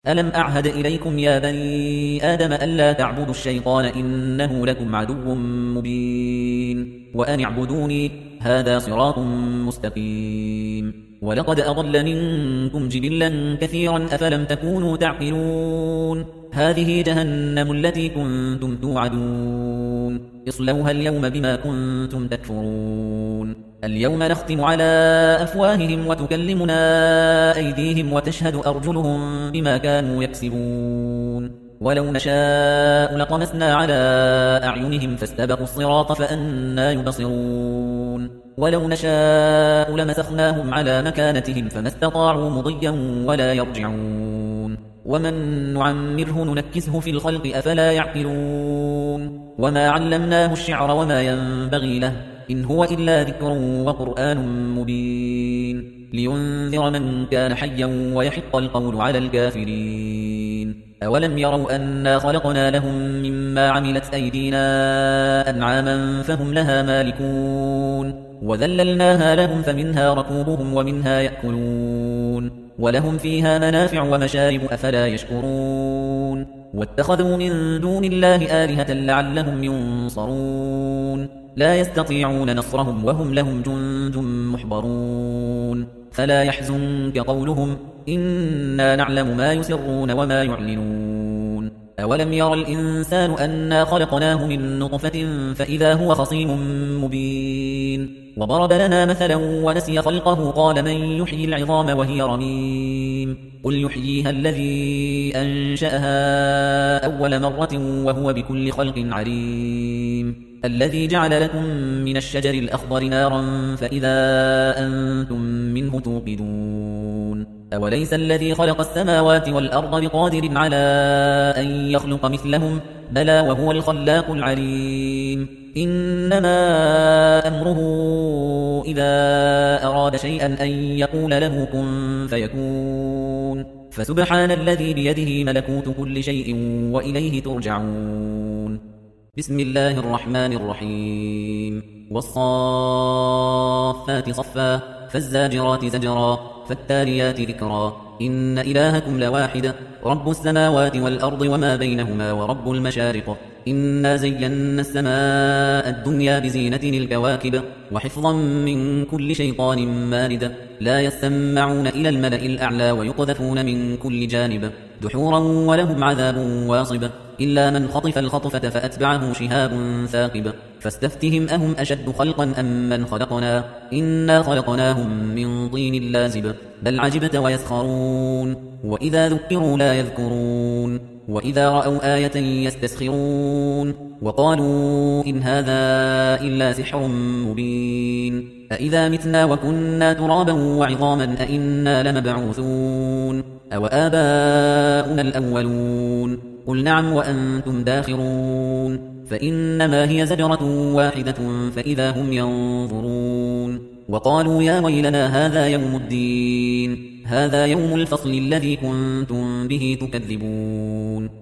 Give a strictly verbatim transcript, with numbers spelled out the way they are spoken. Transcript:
ألم أعهد إليكم يا بني آدم ألا تعبدوا الشيطان إنه لكم عدو مبين وأن اعبدوني هذا صراط مستقيم ولقد أضل منكم جبلا كثيرا أفلم تكونوا تعقلون هذه جهنم التي كنتم توعدون اصلوها اليوم بما كنتم تكفرون اليوم نختم على أفواههم وتكلمنا أيديهم وتشهد أرجلهم بما كانوا يكسبون ولو نشاء لطمسنا على أعينهم فاستبقوا الصراط فأنى يبصرون ولو نشاء لمسخناهم على مكانتهم فما استطاعوا مضيا ولا يرجعون ومن نعمره ننكسه في الخلق أفلا يعقلون وما علمناه الشعر وما ينبغي له إن هو إلا ذكر وقرآن مبين لينذر من كان حيا ويحق القول على الكافرين أولم يروا أنا خلقنا لهم مما عملت أيدينا أنعاما فهم لها مالكون وذللناها لهم فمنها ركوبهم ومنها يأكلون ولهم فيها منافع ومشارب أفلا يشكرون واتخذوا من دون الله آلهة لعلهم ينصرون لا يستطيعون نصرهم وهم لهم جند محضرون فلا يحزنك قولهم إنا نعلم ما يسرون وما يعلنون أولم ير الإنسان أنا خلقناه من نطفة فإذا هو خصيم مبين وضرب لنا مثلا ونسي خلقه قال من يحيي العظام وهي رميم قل يحييها الذي أنشأها أول مرة وهو بكل خلق عليم الذي جعل لكم من الشجر الأخضر نارا فإذا أنتم منه توقدون أوليس الذي خلق السماوات والأرض بقادر على أن يخلق مثلهم بلى وهو الخلاق العليم إنما أمره إذا أراد شيئا أن يقول له كن فيكون فسبحان الذي بيده ملكوت كل شيء وإليه ترجعون بسم الله الرحمن الرحيم والصافات صفا فالزاجرات زجرا فالتاليات ذكرا إن إلهكم لواحد رب السماوات والأرض وما بينهما ورب المشارق إنا زينا السماء الدنيا بزينة الكواكب وحفظا من كل شيطان مارد لا يسمعون إلى الملأ الأعلى ويقذفون من كل جانب دحورا ولهم عذاب واصب إلا من خطف الخطفة فأتبعه شهاب ثاقب فاستفتهم أهم أشد خلقا أم من خلقنا إنا خلقناهم من طين لازب بل عجبت ويسخرون وإذا ذكروا لا يذكرون وإذا رأوا آية يستسخرون وقالوا إن هذا إلا سحر مبين أإذا متنا وكنا ترابا وعظاما أإنا لمبعوثون أو آباؤنا الأولون قل نعم وأنتم داخرون فإنما هي زجرة واحدة فإذا هم ينظرون وقالوا يا ويلنا هذا يوم الدين هذا يوم الفصل الذي كنتم به تكذبون